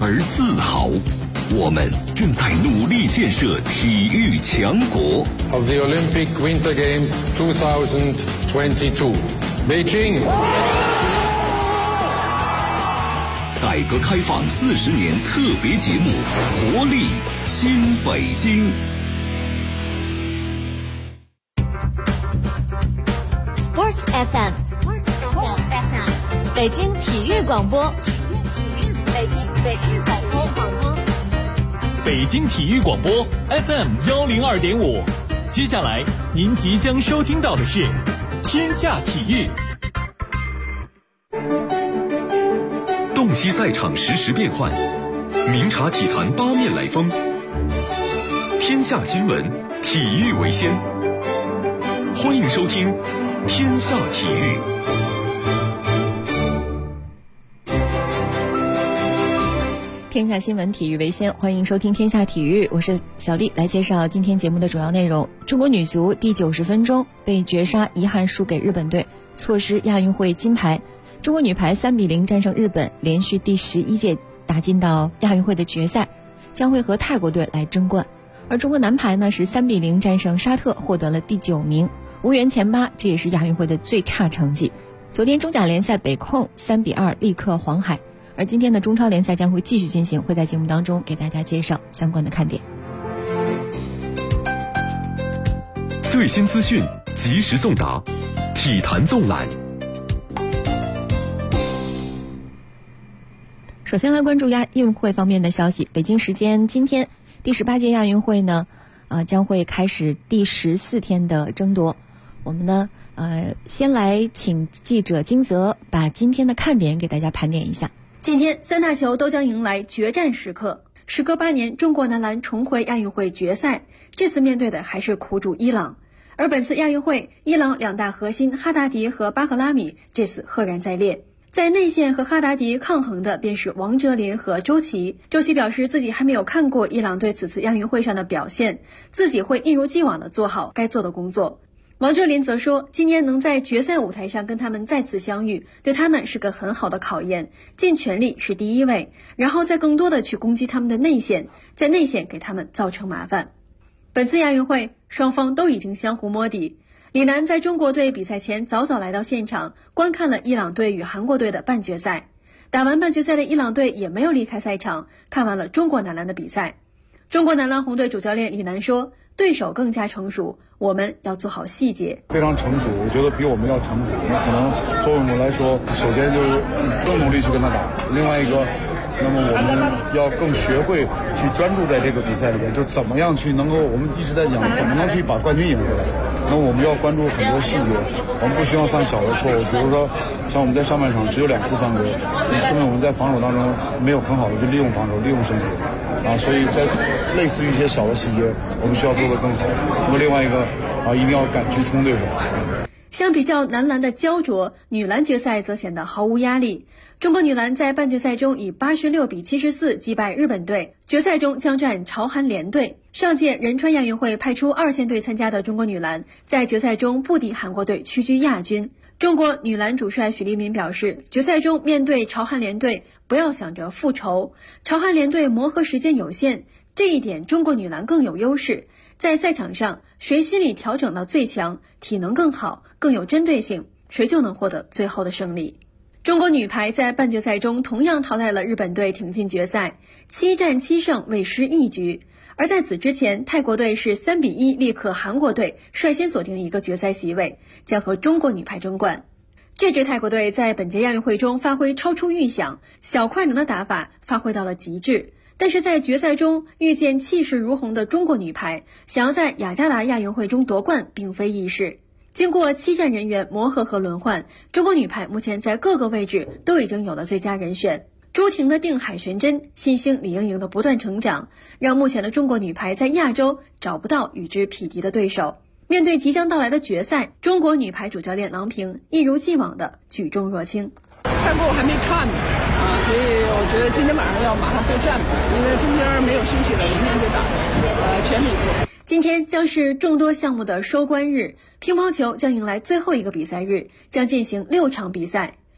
而自豪。我们正在努力建设体育强国。 Of the Olympic Winter Games 2022, Beijing。 改革开放40年特别节目，活力新北京。 Sports FM， 北京体育广播，北京广播， 北京体育广播 FM102.5。接下来您即将收听到的是天下体育。 洞悉赛场实时变幻，明察体坛八面来风。天下新闻，体育为先。欢迎收听天下体育。 天下新闻，体育为先，欢迎收听天下体育，我是小丽，来介绍今天节目的主要内容。中国女足第90分钟被绝杀，遗憾输给日本队，错失亚运会金牌。中国女排3-0战胜日本，连续第11届打进到亚运会的决赛，将会和泰国队来争冠。而中国男排呢是3-0战胜沙特，获得了第9名，无缘前8，这也是亚运会的最差成绩。昨天中甲联赛北控3-2力克黄海，而今天的中超联赛将会继续进行，会在节目当中给大家介绍相关的看点。 最新资讯及时送达，体坛纵览。 首先来关注亚运会方面的消息。北京时间今天，第18届亚运会呢，将会开始第14天的争夺。我们呢，先来请记者金泽把今天的看点给大家盘点一下。 今天三大球都将迎来决战时刻。时隔8年，中国男篮重回亚运会决赛，这次面对的还是苦主伊朗。而本次亚运会，伊朗2大核心哈达迪和巴赫拉米这次赫然在列。在内线和哈达迪抗衡的便是王哲林和周琦。周琦表示自己还没有看过伊朗队此次亚运会上的表现，自己会一如既往地做好该做的工作。王哲林则说，今年能在决赛舞台上跟他们再次相遇，对他们是个很好的考验，尽全力是第一位，然后再更多的去攻击他们的内线，在内线给他们造成麻烦。本次亚运会双方都已经相互摸底。李楠在中国队比赛前早早来到现场，观看了伊朗队与韩国队的半决赛。打完半决赛的伊朗队也没有离开赛场，看完了中国男篮的比赛。中国男篮红队主教练李楠说，对手更加成熟，我们要做好细节。 非常成熟，我觉得比我们要成熟。那可能作为我们来说，首先就是更努力去跟他打，另外一个那么我们要更学会去专注在这个比赛里边，就怎么样去能够，我们一直在讲怎么能去把冠军赢回来。那我们要关注很多细节，我们不希望犯小的错误，比如说像我们在上半场只有2次犯规，说明我们在防守当中没有很好的去利用防守，利用身体所以在类似于一些小的细节，我们需要做得更好。那么另外一个一定要敢去冲对手。 相比较男篮的焦灼，女篮决赛则显得毫无压力。中国女篮在半决赛中以86-74击败日本队，决赛中将战朝韩联队。上届仁川亚运会派出2线队参加的中国女篮，在决赛中不敌韩国队，屈居亚军。中国女篮主帅许利民表示，决赛中面对朝韩联队，不要想着复仇，朝韩联队磨合时间有限，这一点中国女篮更有优势。在赛场上，谁心理调整到最强，体能更好，更有针对性，谁就能获得最后的胜利。中国女排在半决赛中同样淘汰了日本队，挺进决赛，7战7胜，未失一局。而在此之前，泰国队是3-1力克韩国队，率先锁定一个决赛席位，将和中国女排争冠。这支泰国队在本届亚运会中发挥超出预想，小快能的打法发挥到了极致。但是在决赛中遇见气势如虹的中国女排，想要在雅加达亚运会中夺冠并非易事。经过7战人员磨合和轮换，中国女排目前在各个位置都已经有了最佳人选。朱婷的定海神针，新星李盈莹的不断成长，让目前的中国女排在亚洲找不到与之匹敌的对手。面对即将到来的决赛，中国女排主教练郎平一如既往的举重若轻。 泰国我还没看呢所以我觉得今天晚上要马上备战，因为中间没有休息了，明天就打，全力做。 今天将是众多项目的收官日，乒乓球将迎来最后一个比赛日，将进行6场比赛。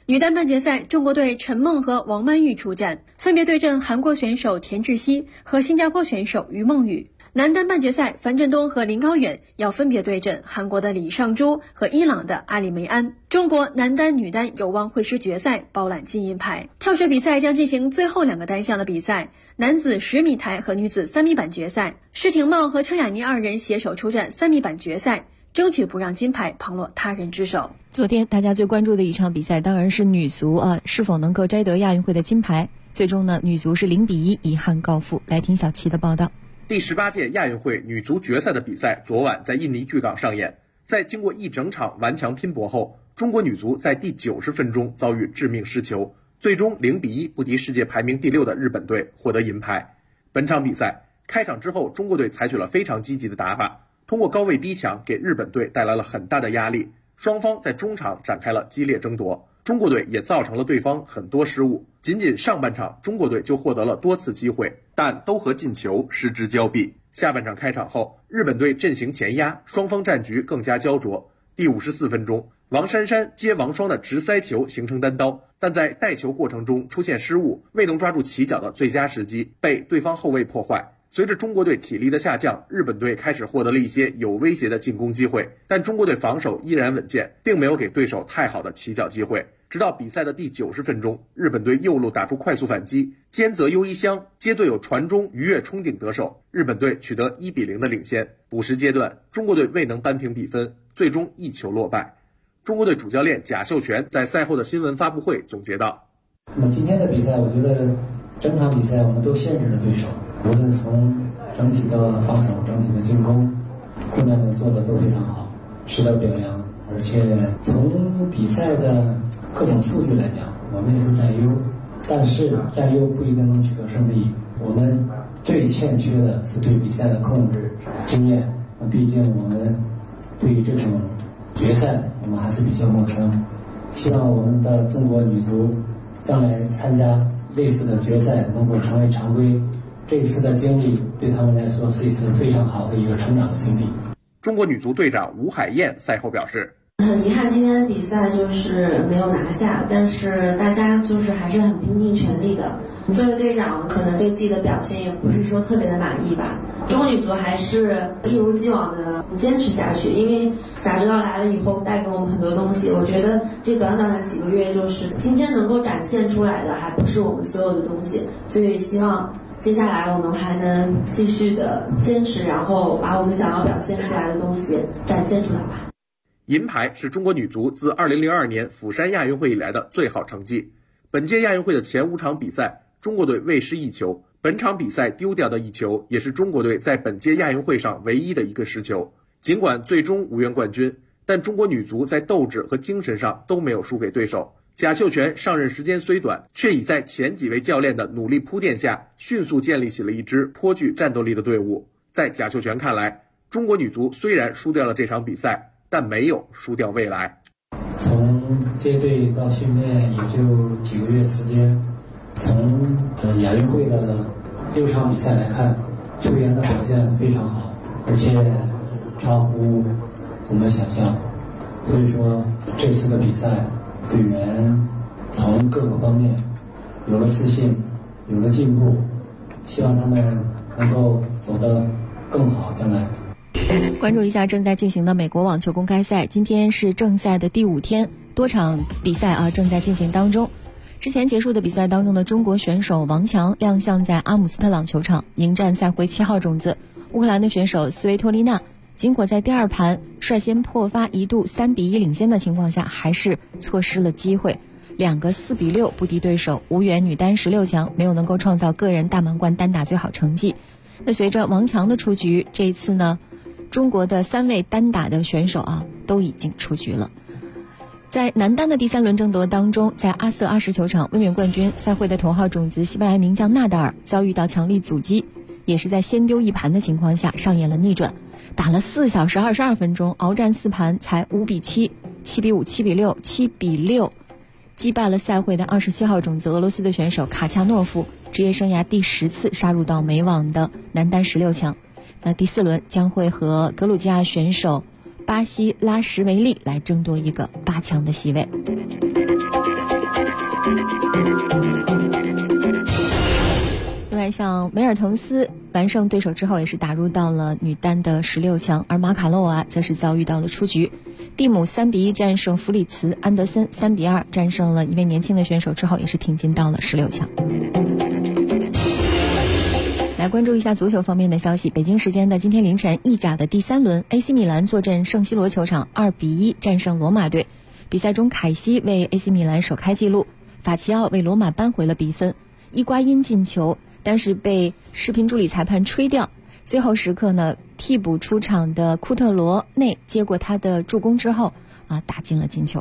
女单半决赛，中国队陈梦和王曼玉出战，分别对阵韩国选手田志希和新加坡选手于梦雨。男单半决赛，樊振东和林高远要分别对阵韩国的李尚洙和伊朗的阿里梅安。中国男单、女单有望会师决赛，包揽金银牌。跳水比赛将进行最后2个单项的比赛，男子10米台和女子3米板决赛。施廷懋和车雅妮2人携手出战3米板决赛，争取不让金牌旁落他人之手。 昨天大家最关注的一场比赛当然是女足是否能够摘得亚运会的金牌。最终呢，女足是0-1遗憾告负。来听小齐的报道。 第18届亚运会女足决赛的比赛昨晚在印尼巨港上演，在经过一整场顽强拼搏后，中国女足在第90分钟遭遇致命失球，最终0-1不敌世界排名第6的日本队，获得银牌。本场比赛开场之后，中国队采取了非常积极的打法，通过高位逼抢给日本队带来了很大的压力，双方在中场展开了激烈争夺，中国队也造成了对方很多失误。仅仅上半场，中国队就获得了多次机会，但都和进球失之交臂。下半场开场后，日本队阵型前压，双方战局更加焦灼。第54分钟，王珊珊接王霜的直塞球形成单刀，但在带球过程中出现失误，未能抓住起脚的最佳时机，被对方后卫破坏。随着中国队体力的下降，日本队开始获得了一些有威胁的进攻机会，但中国队防守依然稳健，并没有给对手太好的起脚机会。直到比赛的第90分钟，日本队右路打出快速反击，菅泽优一香接队友传中鱼跃冲顶得手，日本队取得1-0的领先。补时阶段，中国队未能扳平比分，最终1球落败。中国队主教练贾秀全在赛后的新闻发布会总结道： 那么今天的比赛，我觉得整场比赛我们都限制了对手，无论从整体的防守、整体的进攻，姑娘们做的都非常好，值得表扬。而且从比赛的各种数据来讲，我们也是占优，但是占优不一定能取得胜利。我们最欠缺的是对比赛的控制经验。毕竟我们对于这种决赛我们还是比较陌生。希望我们的中国女足将来参加类似的决赛能够成为常规。这次的经历对他们来说是一次非常好的一个成长的经历。 中国女足队长吴海燕赛后表示： 很遗憾今天的比赛就是没有拿下，但是大家就是还是很拼尽全力的。作为队长，可能对自己的表现也不是说特别的满意吧。中国女足还是一如既往的坚持下去，因为贾指导来了以后带给我们很多东西。我觉得这短短的几个月，就是今天能够展现出来的还不是我们所有的东西，所以希望接下来我们还能继续的坚持，然后把我们想要表现出来的东西展现出来吧。 银牌是中国女足自2002年釜山亚运会以来的最好成绩。本届亚运会的前5场比赛，中国队未失1球，本场比赛丢掉的1球也是中国队在本届亚运会上唯一的一个失球。尽管最终无缘冠军，但中国女足在斗志和精神上都没有输给对手。贾秀全上任时间虽短，却已在前几位教练的努力铺垫下，迅速建立起了一支颇具战斗力的队伍。在贾秀全看来，中国女足虽然输掉了这场比赛，但没有输掉未来。 从接队到训练也就几个月时间，从亚运会的6场比赛来看，球员的表现非常好，而且超乎我们想象。所以说这次的比赛，队员从各个方面有了自信，有了进步，希望他们能够走得更好将来。 关注一下正在进行的美国网球公开赛，今天是正赛的第5天，多场比赛正在进行当中。之前结束的比赛当中的中国选手王强亮相在阿姆斯特朗球场迎战赛会7号种子乌克兰的选手斯维托丽娜，尽管在第2盘率先破发，一度3-1领先的情况下，还是错失了机会，2个4-6不敌对手，无缘女单16强，没有能够创造个人大满贯单打最好成绩。那随着王强的出局，这一次呢，中国的3位单打的选手都已经出局了。在男单的第3轮争夺当中，在阿瑟20球场，卫冕冠军赛会的头号种子西班牙名将纳达尔遭遇到强力阻击，也是在先丢1盘的情况下上演了逆转，打了4小时22分钟，鏖战4盘才5-7、7-5、7-6、7-6，击败了赛会的27号种子俄罗斯的选手卡恰诺夫，职业生涯第10次杀入到美网的男单16强。那第4轮将会和格鲁吉亚选手巴西拉什维利来争夺一个8强的席位。 另外，像梅尔滕斯完胜对手之后，也是打入到了女单的16强，而马卡洛娃则是遭遇到了出局。蒂姆3-1战胜弗里茨，安德森3-2战胜了一位年轻的选手之后，也是挺进到了16强。来关注一下足球方面的消息。北京时间的今天凌晨，意甲的第3轮 ，AC 米兰坐镇圣西罗球场2-1战胜罗马队。比赛中，凯西为 AC 米兰首开纪录，法齐奥为罗马扳回了比分，伊瓜因进球，但是被视频助理裁判吹掉。最后时刻呢，替补出场的库特罗内接过他的助攻之后打进了进球。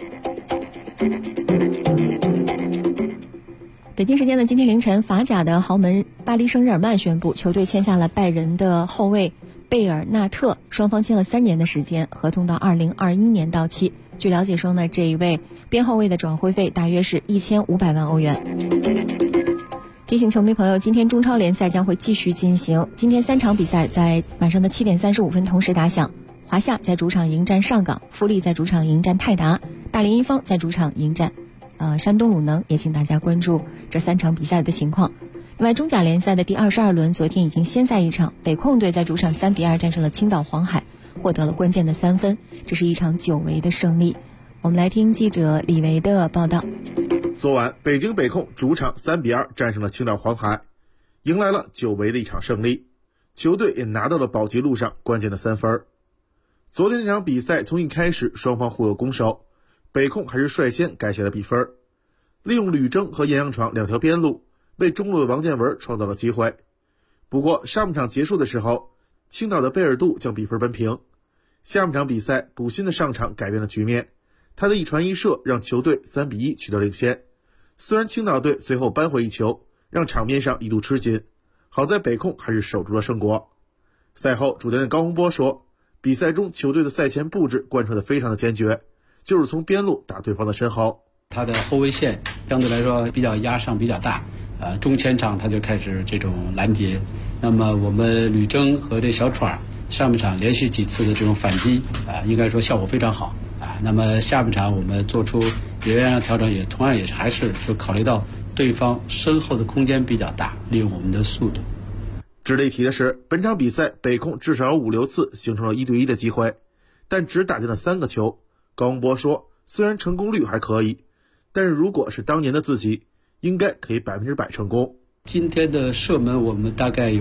北京时间的今天凌晨，法甲的豪门巴黎圣日耳曼宣布，球队签下了拜仁的后卫贝尔纳特，双方签了3年的时间，合同到2021年到期。据了解说呢，这一位边后卫的转会费大约是1500万欧元。提醒球迷朋友，今天中超联赛将会继续进行，今天3场比赛在晚上的7点35分同时打响。华夏在主场迎战上港，富力在主场迎战泰达，大连一方在主场迎战山东鲁能，也请大家关注这3场比赛的情况。另外，中甲联赛的第22轮昨天已经先赛一场，北控队在主场3-2战胜了青岛黄海，获得了关键的3分，这是一场久违的胜利。我们来听记者李维的报道。 昨晚，北京北控主场3-2战胜了青岛黄海，迎来了久违的一场胜利，球队也拿到了保级路上关键的3分。昨天这场比赛从一开始双方互有攻守，北控还是率先改写了比分，利用吕征和严阳闯2条边路，为中路的王建文创造了机会。不过上半场结束的时候，青岛的贝尔杜将比分扳平。下半场比赛，补薪的上场改变了局面，他的一传一射让球队3-1取得领先。虽然青岛队随后扳回一球，让场面上一度吃紧，好在北控还是守住了胜果。赛后，主教练高洪波说，比赛中球队的赛前布置贯彻得非常的坚决，就是从边路打对方的身后。 他的后卫线相对来说比较压上比较大，中前场他就开始这种拦截。那么我们吕征和这小闯上半场连续几次的这种反击应该说效果非常好那么下半场我们做出人员上调整，也同样也是还是就考虑到对方身后的空间比较大，利用我们的速度。 值得一提的是，本场比赛北控至少有5-6次形成了1对1的机会，但只打进了3个球。高洪波说，虽然成功率还可以，但是如果是当年的自己，应该可以100%成功。 今天的射门我们大概有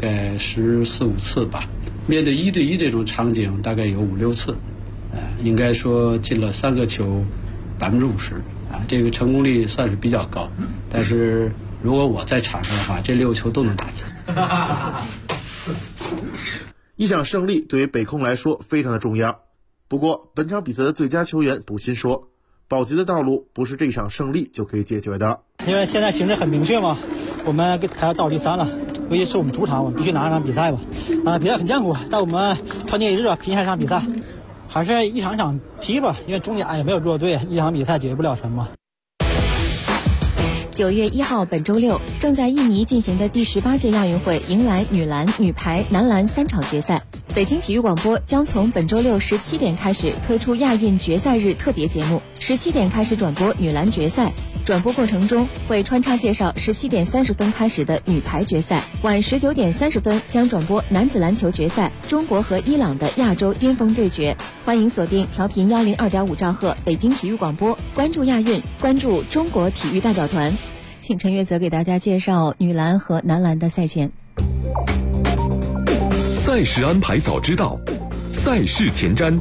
14、15次吧，面对1对1这种场景大概有5-6次，应该说进了3个球50%这个成功率算是比较高。但是如果我在场上的话，这6球都能打进。 一场胜利对于北控来说非常的重要。不过本场比赛的最佳球员卜辛说，保级的道路不是这场胜利就可以解决的。 因为现在形势很明确嘛，我们还要到第3了，尤其是我们主场，我们必须拿这场比赛吧。比赛很艰苦，但我们团结一致拼下这场比赛，还是一场一场踢吧，因为中甲也没有弱队，一场比赛解决不了什么。 9月1号本周六，正在印尼进行的第18届亚运会迎来女篮、女排、男篮3场决赛。北京体育广播将从本周六17点开始推出亚运决赛日特别节目，17点开始转播女篮决赛，转播过程中会穿插介绍17点30分开始的女排决赛，晚19点30分将转播男子篮球决赛，中国和伊朗的亚洲巅峰对决。欢迎锁定调频102.5兆赫北京体育广播，关注亚运，关注中国体育代表团。请陈月泽给大家介绍女篮和男篮的赛前。 赛事安排早知道，赛事前瞻。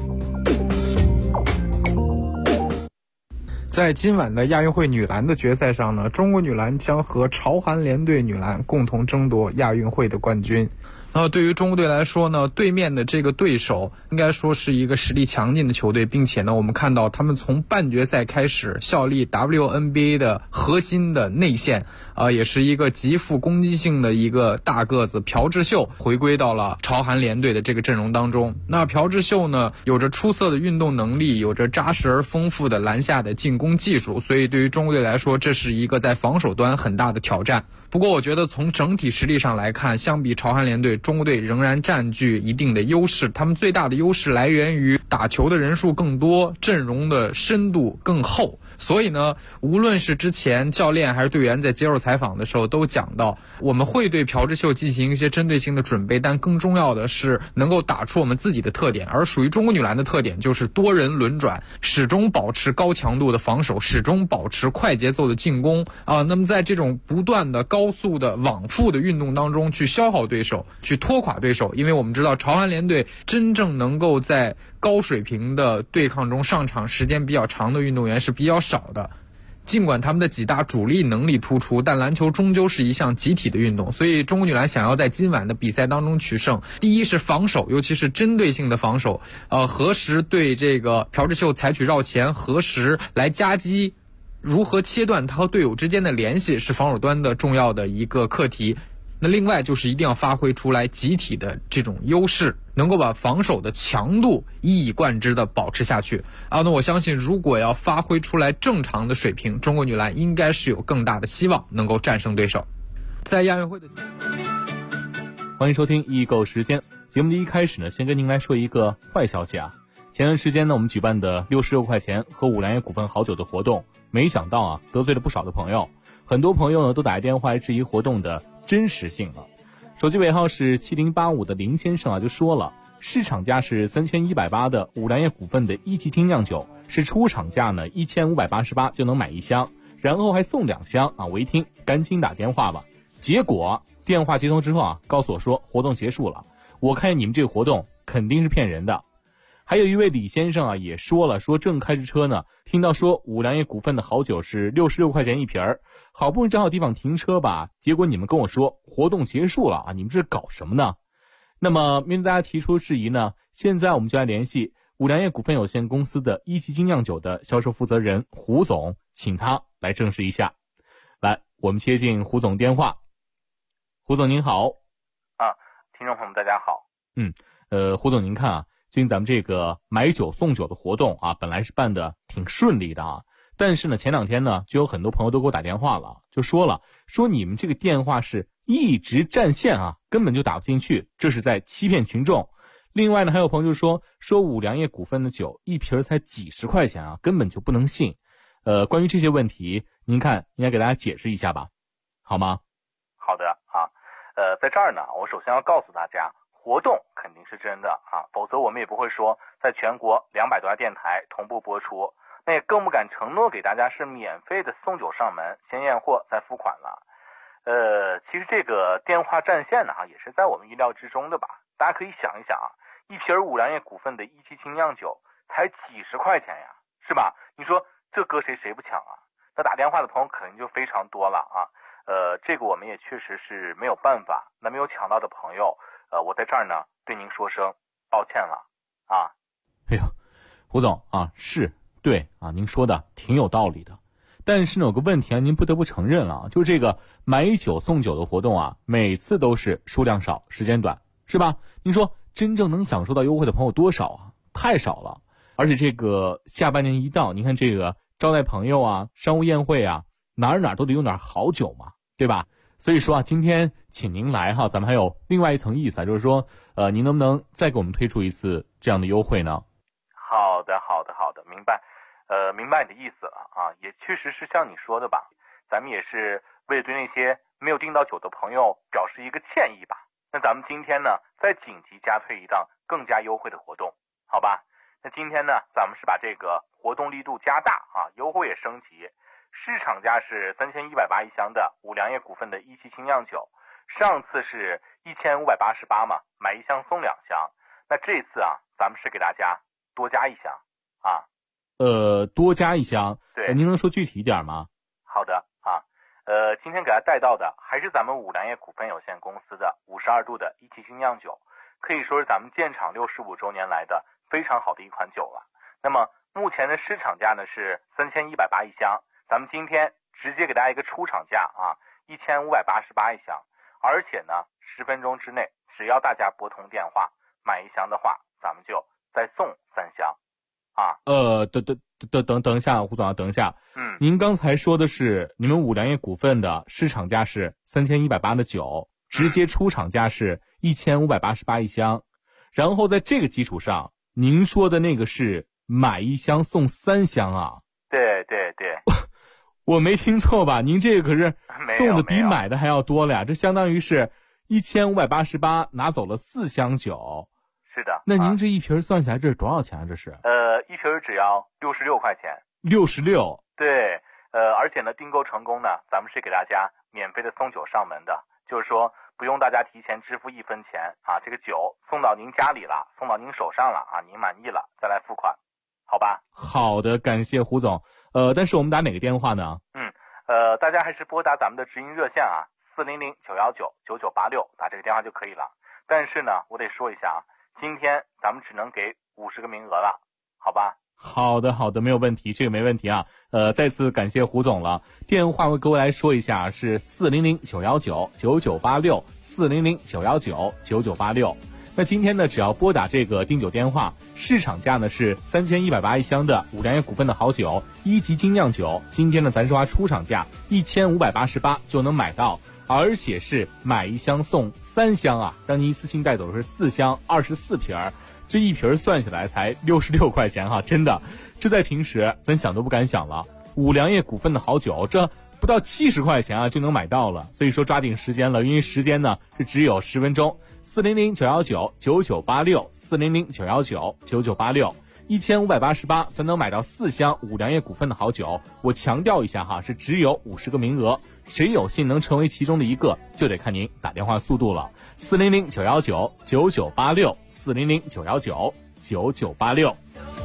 在今晚的亚运会女篮的决赛上呢，中国女篮将和朝韩联队女篮共同争夺亚运会的冠军。对于中国队来说呢，对面的这个对手应该说是一个实力强劲的球队，并且呢，我们看到他们从半决赛开始效力 WNBA 的核心的内线也是一个极富攻击性的一个大个子朴智秀回归到了朝韩联队的这个阵容当中。那朴智秀呢，有着出色的运动能力，有着扎实而丰富的篮下的进攻技术，所以对于中国队来说，这是一个在防守端很大的挑战。不过我觉得从整体实力上来看，相比朝韩联队，中国队仍然占据一定的优势。他们最大的优势来源于打球的人数更多，阵容的深度更厚， 所以呢，无论是之前教练还是队员在接受采访的时候都讲到，我们会对朴智秀进行一些针对性的准备，但更重要的是能够打出我们自己的特点。而属于中国女篮的特点就是多人轮转，始终保持高强度的防守，始终保持快节奏的进攻啊。那么在这种不断的高速的往复的运动当中去消耗对手，去拖垮对手，因为我们知道朝韩联队真正能够在高水平的对抗中上场时间比较长的运动员是比较少的。尽管他们的几大主力能力突出，但篮球终究是一项集体的运动，所以中国女篮想要在今晚的比赛当中取胜，第一是防守，尤其是针对性的防守，何时对这个朴智秀采取绕前，何时来夹击，如何切断他和队友之间的联系，是防守端的重要的一个课题。那另外就是一定要发挥出来集体的这种优势，能够把防守的强度一以贯之的保持下去啊。那我相信如果要发挥出来正常的水平，中国女篮应该是有更大的希望能够战胜对手。在亚运会的欢迎收听易购时间。节目的一开始呢，先跟您来说一个坏消息啊。前段时间呢，我们举办的66块钱喝五粮液股份好酒的活动，没想到啊，得罪了不少的朋友。很多朋友呢都打电话来质疑活动的真实性了。手机尾号是7085的林先生啊就说了，市场价是3180的五粮液股份的一级精酿酒，是出厂价呢1588就能买1箱，然后还送2箱啊！我一听赶紧打电话吧。结果电话接通之后啊，告诉我说活动结束了。我看你们这个活动肯定是骗人的。还有一位李先生啊也说了，说正开着车呢，听到说五粮液股份的好酒是66块钱一瓶儿，好不容易找好地方停车吧，结果你们跟我说活动结束了啊，你们这是搞什么呢？那么面对大家提出的质疑呢，现在我们就来联系五粮液股份有限公司的一级精酿酒的销售负责人胡总，请他来证实一下。来，我们接进胡总电话。胡总您好。 听众朋友们大家好。 胡总您看啊，最近咱们这个买酒送酒的活动啊，本来是办的挺顺利的啊，但是呢前2天呢就有很多朋友都给我打电话了，就说你们这个电话是一直占线啊，根本就打不进去，这是在欺骗群众。另外呢还有朋友就说五粮液股份的酒一瓶才几十块钱啊，根本就不能信。关于这些问题您看应该给大家解释一下吧，好吗？ 好的啊，在这儿呢我首先要告诉大家，活动肯定是真的啊，否则我们也不会说在全国200多家电台同步播出，那也更不敢承诺给大家是免费的送酒上门，先验货再付款了。其实这个电话占线呢也是在我们意料之中的吧。大家可以想一想啊，一瓶五粮液股份的一级精酿酒才几十块钱呀，是吧？你说这搁谁不抢啊？那打电话的朋友肯定就非常多了啊。这个我们也确实是没有办法。那没有抢到的朋友，我在这儿呢对您说声抱歉了啊。 哎呀，胡总啊，是对啊，您说的挺有道理的。但是呢有个问题啊，您不得不承认了，就是这个买酒送酒的活动啊，每次都是数量少时间短，是吧？您说真正能享受到优惠的朋友多少啊？太少了。而且这个下半年一到，您看这个招待朋友啊，商务宴会啊，哪都得用点好酒嘛，对吧？所以说啊，今天请您来哈，咱们还有另外一层意思啊，就是说您能不能再给我们推出一次这样的优惠呢？ 好的，明白。明白你的意思了啊，也确实是像你说的吧，咱们也是为了对那些没有订到酒的朋友表示一个歉意吧。那咱们今天呢再紧急加推一档更加优惠的活动，好吧？那今天呢咱们是把这个活动力度加大啊，优惠也升级。市场价是3180一箱的五粮液股份的一级精酿酒，上次是1588嘛，买1箱送2箱。那这次啊咱们是给大家多加1箱啊。 多加1箱， 对， 您能说具体一点吗？ 好的啊，今天给大家带到的还是咱们五粮液股份有限公司的52度的一级精酿酒，可以说是咱们建厂65周年来的非常好的一款酒了。那么目前的市场价呢是3180一箱，咱们今天直接给大家一个出厂价啊，1588一箱，而且呢10分钟之内，只要大家拨通电话买1箱的话，咱们就再送3箱。啊， 等一下，胡总啊，等一下。您刚才说的是你们五粮液股份的市场价是3180的酒，直接出厂价是1588一箱，然后在这个基础上，您说的那个是买1箱送3箱啊？ 对对对， 我没听错吧？您这个可是送的比买的还要多了呀，这相当于是1588拿走了4箱酒。 是的。 那您这一瓶算下来这是多少钱啊？这是？ 一瓶只要66块钱。 66。 对，而且呢，订购成功呢，咱们是给大家免费的送酒上门的，就是说不用大家提前支付1分钱啊，这个酒送到您家里了，送到您手上了啊，您满意了再来付款，好吧？ 好的，感谢胡总。但是我们打哪个电话呢？ 大家还是拨打咱们的直营热线啊，400-919-9986，打这个电话就可以了。但是呢，我得说一下啊，今天咱们只能给50个名额了，好吧？ 好的，没有问题，这个没问题啊。再次感谢胡总了。电话各位来说一下，是400-919-9986 400-919-9986。那今天呢，只要拨打这个订酒电话，市场价呢是3180一箱的五粮液股份的好酒1级精酿酒，今天呢咱说出厂价1588就能买到，而且是买1箱送3箱啊，让您一次性带走的是4箱24瓶，这一瓶算下来才66块钱哈，真的，这在平时咱想都不敢想了。五粮液股份的好酒，这不到70块钱啊就能买到了，所以说抓紧时间了，因为时间呢是只有10分钟。400-919-9986 400-919-9986 1588才能买到4箱五粮液股份的好酒。我强调一下哈，是只有50个名额，谁有幸能成为其中的一个，就得看您打电话速度了。400-919-9986 400-919-9986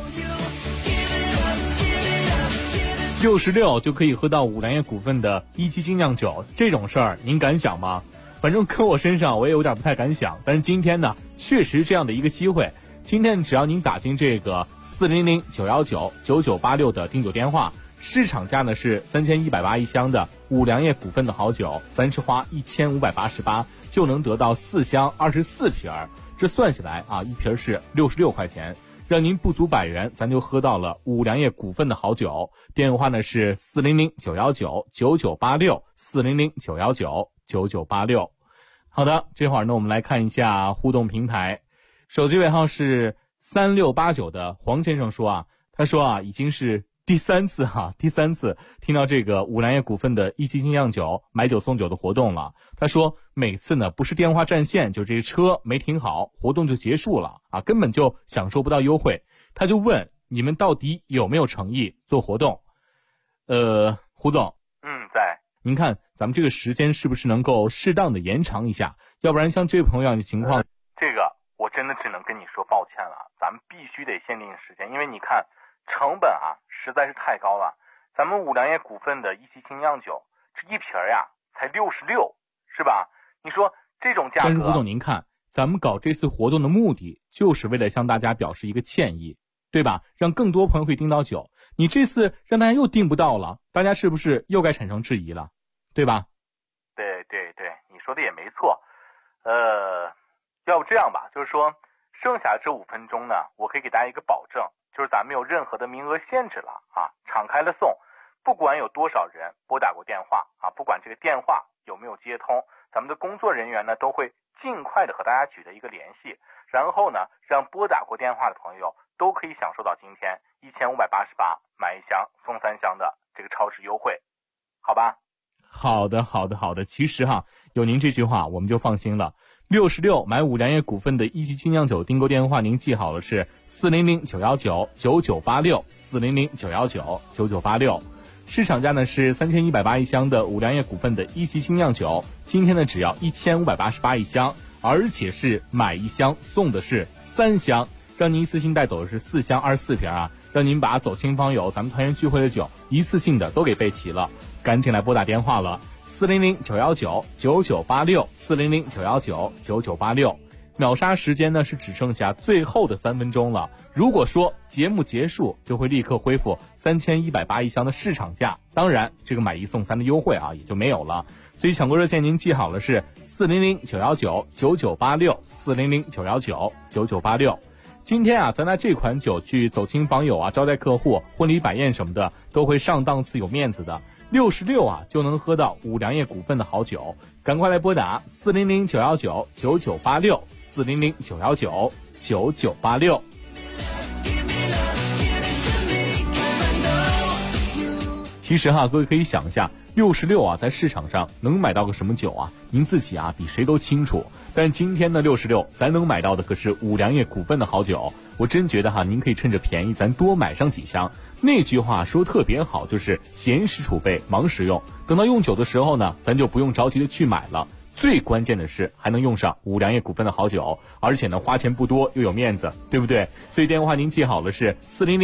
66就可以喝到五粮液股份的1级精酿酒，这种事儿您敢想吗？反正搁我身上我也有点不太敢想，但是今天呢确实这样的一个机会，今天只要您打进这个400-919-9986的订酒电话，市场价呢是3180一箱的五粮液股份的好酒，咱是花1588就能得到4箱24瓶，这算下来啊，一瓶是66块钱，让您不足100元咱就喝到了五粮液股份的好酒。电话呢是400-919-9986 400-919-9986。好的，这会儿呢我们来看一下互动平台，手机尾号是3689的黄先生说啊，他说啊已经是第三次听到这个五粮液股份的1级精酿酒买酒送酒的活动了。他说每次呢不是电话占线，就这车没停好，活动就结束了啊，根本就享受不到优惠。他就问你们到底有没有诚意做活动？胡总， 在。 您看咱们这个时间是不是能够适当的延长一下？要不然像这位朋友的情况， 这个我真的只能跟你说抱歉了，咱们必须得限定时间，因为你看成本啊实在是太高了。咱们五粮液股份的1级精酿酒，这一瓶呀才66，是吧？你说这种价格。 但是胡总您看，咱们搞这次活动的目的就是为了向大家表示一个歉意，对吧？让更多朋友会订到酒，你这次让大家又订不到了，大家是不是又该产生质疑了，对吧？ 对，你说的也没错。要不这样吧，就是说剩下这5分钟呢，我可以给大家一个保证，就是咱们没有任何的名额限制了啊，敞开了送，不管有多少人拨打过电话啊，不管这个电话有没有接通，咱们的工作人员呢都会尽快的和大家取得一个联系，然后呢让拨打过电话的朋友都可以享受到今天1588买1箱送3箱的这个超值优惠，好吧？ 好的，其实哈，有您这句话我们就放心了。66买五粮液股份的1级精酿酒订购电话您记好了，是400-919-9986 400-919-9986，市场价呢是3180一箱的五粮液股份的1级精酿酒，今天呢只要1588一箱，而且是买1箱送的是3箱，让您一次性带走的是4箱24瓶啊，让您把走亲访友咱们团圆聚会的酒一次性的都给备齐了，赶紧来拨打电话了，400-919-9986 400-919-9986，秒杀时间呢是只剩下最后的3分钟了。如果说节目结束，就会立刻恢复3180一箱的市场价，当然这个买1送3的优惠啊也就没有了。所以抢购热线您记好了，是400-919-9986 400-919-9986。今天啊，咱拿这款酒去走亲访友啊，招待客户、婚礼摆宴什么的，都会上档次有面子的。66啊，就能喝到五粮液股份的好酒，赶快来拨打400-919-9986 400-919-9986。 其实各位可以想一下，66在市场上能买到个什么酒啊？您自己比谁都清楚。但今天的66，咱能买到的可是五粮液股份的好酒。我真觉得您可以趁着便宜，咱多买上几箱。那句话说特别好，就是闲时储备，忙时用。等到用酒的时候呢，咱就不用着急的去买了。最关键的是还能用上五粮液股份的好酒，而且呢花钱不多又有面子，对不对？所以电话您记好了，是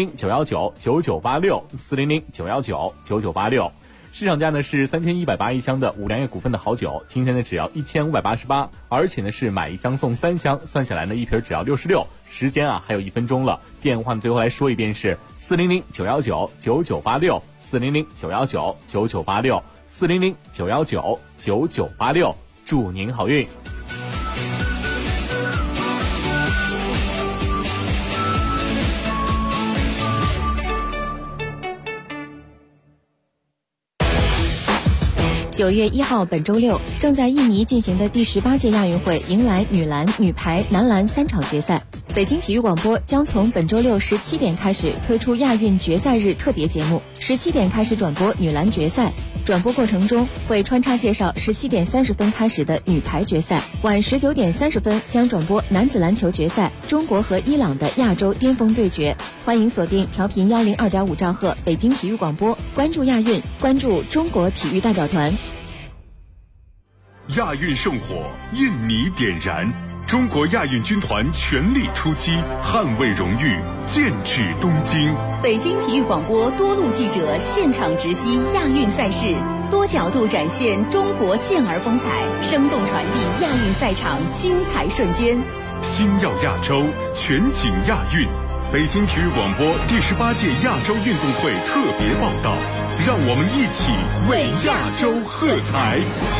400-919-9986，400-919-9986。市场价呢是3180一箱的五粮液股份的好酒，今天呢只要1588，而且呢是买一箱送3箱，算下来呢一瓶只要66。时间还有1分钟了，电话呢最后来说一遍是400-919-9986，400-919-9986，400-919-9986，祝您好运。 9月1号，本周六，正在印尼进行的第18届亚运会迎来女篮、女排、男篮3场决赛。北京体育广播将从本周六17点开始推出亚运决赛日特别节目，17点开始转播女篮决赛。转播过程中会穿插介绍17点30分开始的女排决赛，晚19点30分将转播男子篮球决赛，中国和伊朗的亚洲巅峰对决。欢迎锁定调频102.5兆赫北京体育广播，关注亚运，关注中国体育代表团。 亚运圣火，印尼点燃，中国亚运军团全力出击，捍卫荣誉，剑指东京。 北京体育广播多路记者现场直击亚运赛事，多角度展现中国健儿风采，生动传递亚运赛场精彩瞬间。 星耀亚洲，全景亚运。北京体育广播第18届亚洲运动会特别报道，让我们一起为亚洲喝彩。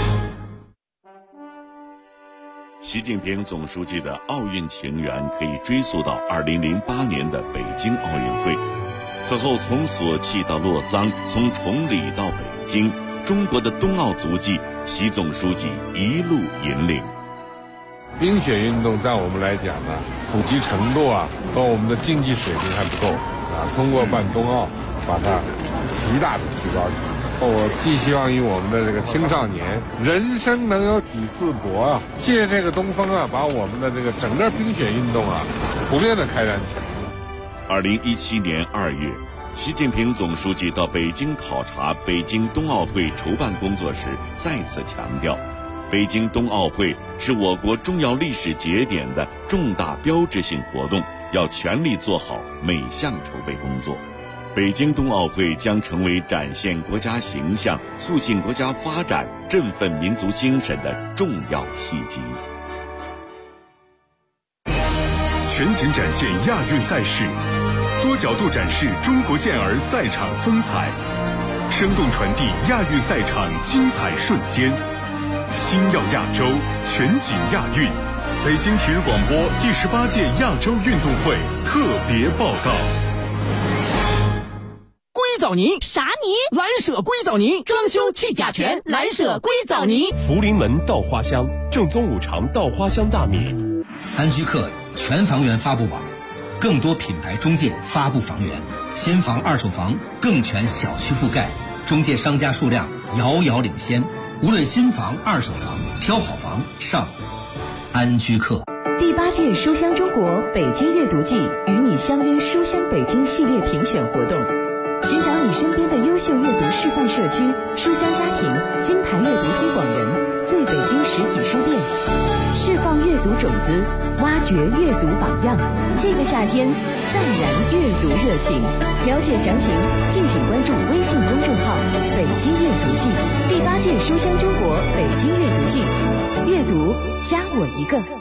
习近平总书记的奥运情缘可以追溯到2008年的北京奥运会。此后从索契到洛桑，从崇礼到北京，中国的冬奥足迹，习总书记一路引领。 冰雪运动在我们来讲呢，普及程度和我们的竞技水平还不够通过办冬奥，把它极大的提高起来。我寄希望于我们的这个青少年，人生能有几次搏借这个东风把我们的这个整个冰雪运动普遍的开展起来。 2017年2月，习近平总书记到北京考察北京冬奥会筹办工作时，再次强调，北京冬奥会是我国重要历史节点的重大标志性活动，要全力做好每项筹备工作。北京冬奥会将成为展现国家形象、促进国家发展、振奋民族精神的重要契机。 全景展现亚运赛事，多角度展示中国健儿赛场风采，生动传递亚运赛场精彩瞬间。星耀亚洲，全景亚运。北京体育广播第18届亚洲运动会特别报道。 硅藻泥啥泥？蓝舍硅藻泥，装修去甲醛，蓝舍硅藻泥。 福临门稻花香，正宗五常稻花香大米。 安居客全房源发布网，更多品牌中介发布房源，新房二手房更全小区覆盖，中介商家数量遥遥领先。无论新房二手房，挑好房上安居客。 第8届书香中国北京阅读季与你相约书香北京系列评选活动，寻找你身边的优秀阅读示范社区、书香家庭、金牌阅读推广人、最北京实体书店，释放阅读种子，挖掘阅读榜样。这个夏天，暂燃阅读热情。了解详情，敬请关注微信公众号“北京阅读季”。第8届书香中国北京阅读季，阅读加我一个。